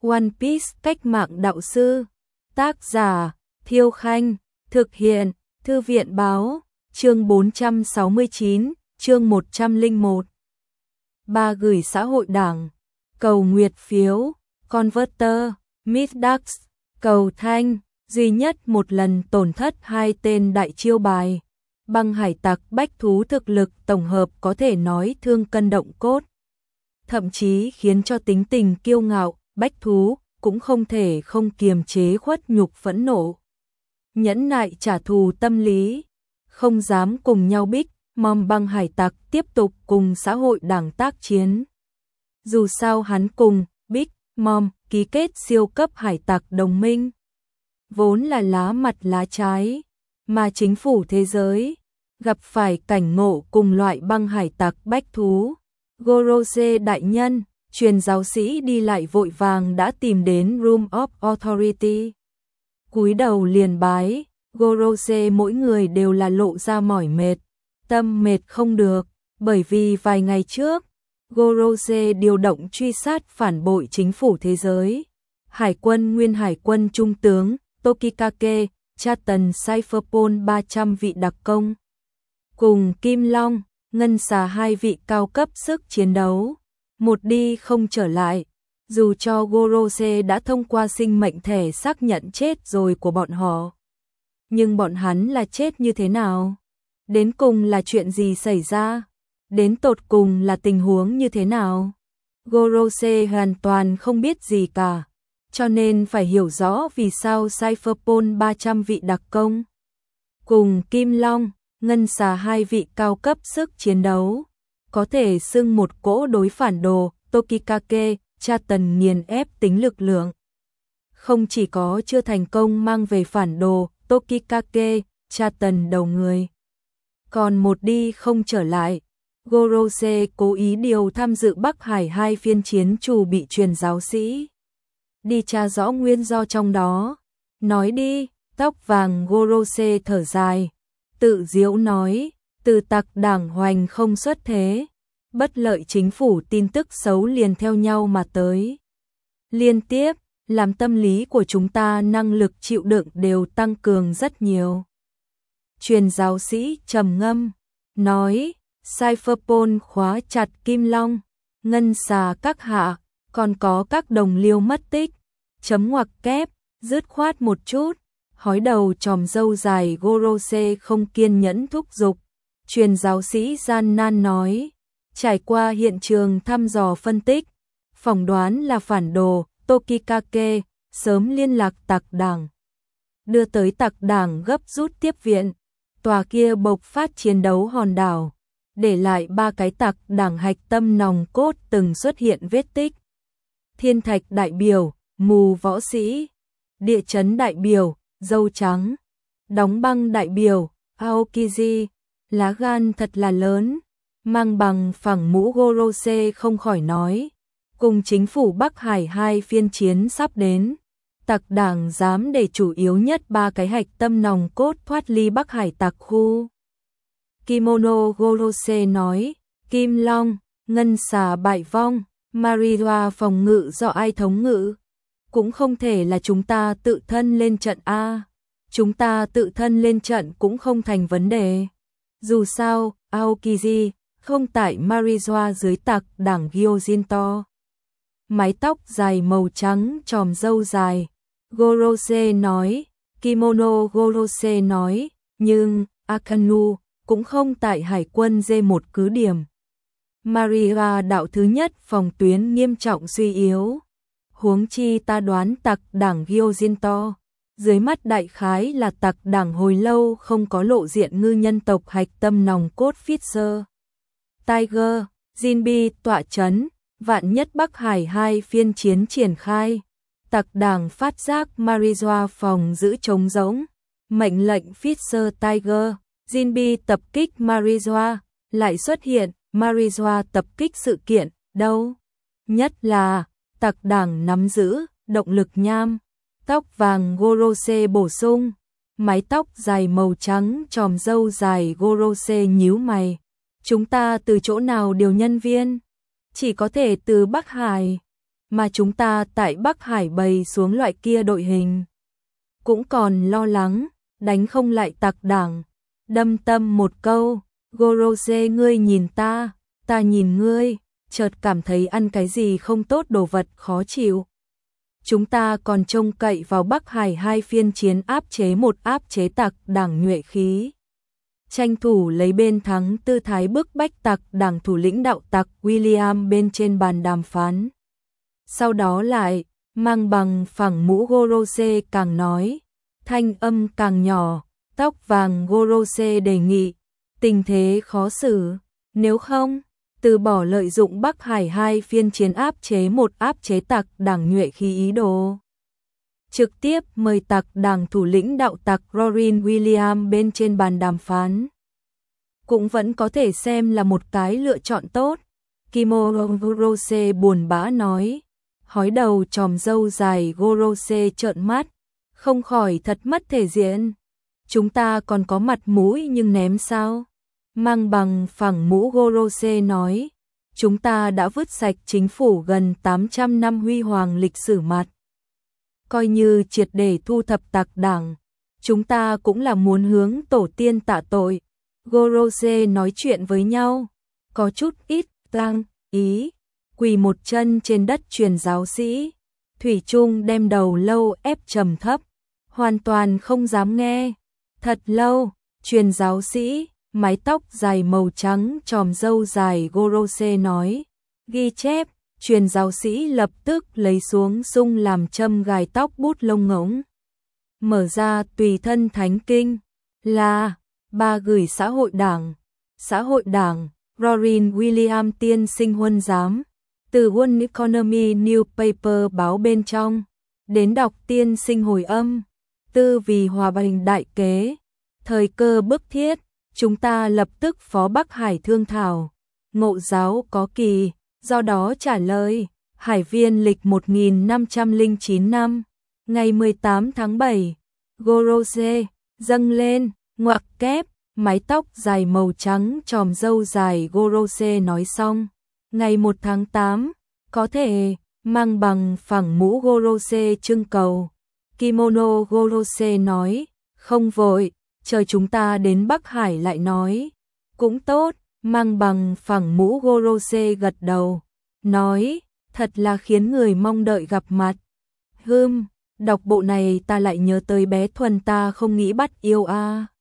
One Piece cách mạng đạo sư. Tác giả Thiêu Khanh. Thực hiện Thư viện Báo. Chương 469, chương 101. Ba gửi xã hội đảng. Cầu nguyệt phiếu. Converter. Middax. Cầu thanh. Duy nhất một lần tổn thất hai tên đại chiêu bài. Băng hải tặc bách thú thực lực tổng hợp có thể nói thương cân động cốt. Thậm chí khiến cho tính tình kiêu ngạo, bách thú cũng không thể không kiềm chế khuất nhục phẫn nộ. Nhẫn nại trả thù tâm lý, không dám cùng nhau Big Mom băng hải tặc tiếp tục cùng xã hội đảng tác chiến. Dù sao hắn cùng Big Mom ký kết siêu cấp hải tặc đồng minh, vốn là lá mặt lá trái, mà chính phủ thế giới gặp phải cảnh ngộ cùng loại băng hải tặc bách thú. Gorose đại nhân, truyền giáo sĩ đi lại vội vàng đã tìm đến Room of Authority. Cúi đầu liền bái, Gorose mỗi người đều là lộ ra mỏi mệt, tâm mệt không được, bởi vì vài ngày trước, Gorose điều động truy sát phản bội chính phủ thế giới. Hải quân nguyên hải quân trung tướng Tokikake, Chaton Cypherpole 300 vị đặc công, cùng Kim Long, Ngân Xà hai vị cao cấp sức chiến đấu, một đi không trở lại. Dù cho Gorose đã thông qua sinh mệnh thẻ xác nhận chết rồi của bọn họ, nhưng bọn hắn là chết như thế nào? Đến cùng là chuyện gì xảy ra? Đến tột cùng là tình huống như thế nào? Gorose hoàn toàn không biết gì cả, cho nên phải hiểu rõ vì sao Cypherpole 300 vị đặc công cùng Kim Long, Ngân Xà hai vị cao cấp sức chiến đấu có thể xưng một cỗ đối phản đồ. Tokikake, Chaton nghiền ép tính lực lượng, không chỉ có chưa thành công mang về phản đồ Tokikake, Chaton đầu người, còn một đi không trở lại. Gorose cố ý điều tham dự Bắc Hải hai phiên chiến chủ bị truyền giáo sĩ đi tra rõ nguyên do trong đó. Nói đi. Tóc vàng Gorose thở dài, tự diễu nói, từ tặc đảng hoành không xuất thế, bất lợi chính phủ tin tức xấu liền theo nhau mà tới. Liên tiếp, làm tâm lý của chúng ta năng lực chịu đựng đều tăng cường rất nhiều. Truyền giáo sĩ trầm ngâm, nói, Cypherpole khóa chặt Kim Long, Ngân Xà các hạ, còn có các đồng liêu mất tích, chấm ngoặc kép, dứt khoát một chút. Hói đầu tròm râu dài Gorose không kiên nhẫn thúc giục. Truyền giáo sĩ gian nan nói, trải qua hiện trường thăm dò phân tích, phỏng đoán là phản đồ Tokikake sớm liên lạc tặc đảng, đưa tới tặc đảng gấp rút tiếp viện. Tòa kia bộc phát chiến đấu hòn đảo, để lại ba cái tặc đảng hạch tâm nòng cốt từng xuất hiện vết tích. Thiên thạch đại biểu, mù võ sĩ, địa chấn đại biểu, dâu trắng, đóng băng đại biểu, Aokiji, lá gan thật là lớn, mang bằng phẳng mũ. Gorose không khỏi nói, cùng chính phủ Bắc Hải hai phiên chiến sắp đến, tặc đảng dám để chủ yếu nhất ba cái hạch tâm nòng cốt thoát ly Bắc Hải tặc khu. Kimono Gorose nói, Kim Long, Ngân Xà bại vong, Mariwa phòng ngự do ai thống ngự? Cũng không thể là chúng ta tự thân lên trận a. Chúng ta tự thân lên trận cũng không thành vấn đề. Dù sao, Aokiji không tại Mariwa dưới tặc đảng Gyojinto. Mái tóc dài màu trắng tròm râu dài. Gorose nói, Kimono Gorose nói, nhưng Akanu cũng không tại hải quân D1 cứ điểm. Mariwa đạo thứ nhất phòng tuyến nghiêm trọng suy yếu. Huống chi ta đoán tặc đảng Gyojinto, dưới mắt đại khái là tặc đảng hồi lâu không có lộ diện ngư nhân tộc hạch tâm nòng cốt Fisher Tiger, Jinbe tọa chấn, vạn nhất Bắc Hải hai phiên chiến triển khai. Tặc đảng phát giác Mariwa phòng giữ trống rỗng, mệnh lệnh Fisher Tiger, Jinbe tập kích Mariwa, lại xuất hiện Mariwa tập kích sự kiện, đâu? Nhất là tặc đảng nắm giữ động lực nham. Tóc vàng Gorose bổ sung, mái tóc dài màu trắng tròm râu dài. Gorose nhíu mày, chúng ta từ chỗ nào điều nhân viên? Chỉ có thể từ Bắc Hải. mà chúng ta tại Bắc Hải bày xuống loại kia đội hình. Cũng còn lo lắng, đánh không lại tặc Đảng. Đâm tâm một câu, Gorose ngươi nhìn ta nhìn ngươi, chợt cảm thấy ăn cái gì không tốt đồ vật khó chịu. Chúng ta còn trông cậy vào Bắc Hải 2 phiên chiến áp chế tặc Đảng nhuệ khí. Tranh thủ lấy bên thắng tư thái bức bách tặc Đảng thủ lĩnh đạo tặc William bên trên bàn đàm phán. Sau đó lại, mang bằng phẳng mũ Gorose càng nói, thanh âm càng nhỏ, tóc vàng Gorose đề nghị, tình thế khó xử, nếu không, từ bỏ lợi dụng Bắc Hải 2 phiên chiến áp chế tặc Đảng nhuệ khí ý đồ. Trực tiếp mời tặc Đảng thủ lĩnh đạo tặc Rorin William bên trên bàn đàm phán. Cũng vẫn có thể xem là một cái lựa chọn tốt. Kimo Gorose buồn bã nói, hói đầu tròm râu dài Gorose trợn mắt, không khỏi thật mất thể diện. Chúng ta còn có mặt mũi nhưng ném sao? Mang bằng phẳng mũ Gorose nói, chúng ta đã vứt sạch chính phủ gần 800 năm huy hoàng lịch sử mặt. Coi như triệt để thu thập tặc Đảng, chúng ta cũng là muốn hướng tổ tiên tạ tội. Gorose nói chuyện với nhau, có chút ít tăng ý, quỳ một chân trên đất truyền giáo sĩ. Thủy Trung đem đầu lâu ép trầm thấp, hoàn toàn không dám nghe. Thật lâu, truyền giáo sĩ, mái tóc dài màu trắng tròm râu dài Gorose nói, ghi chép, truyền giáo sĩ lập tức lấy xuống sung làm châm gài tóc bút lông ngỗng. Mở ra tùy thân thánh kinh, là, ba gửi xã hội đảng, Rorin William tiên sinh huân giám, từ One Economy Newspaper báo bên trong, đến đọc tiên sinh hồi âm, tư vì hòa bình đại kế, thời cơ bức thiết, chúng ta lập tức phó Bắc Hải thương thảo, ngộ giáo có kỳ, do đó trả lời, Hải viên lịch 1509 năm, ngày 18 tháng 7, Gorose, dâng lên, ngoặc kép, mái tóc dài màu trắng tròm râu dài Gorose nói xong, ngày 1 tháng 8, có thể, mang bằng phẳng mũ Gorose trưng cầu. Kimono Gorose nói, không vội, chờ chúng ta đến Bắc Hải lại nói. Cũng tốt, mang bằng phẳng mũ Gorose gật đầu, nói, thật là khiến người mong đợi gặp mặt. Đọc bộ này ta lại nhớ tới bé Thuần ta không nghĩ bắt yêu a.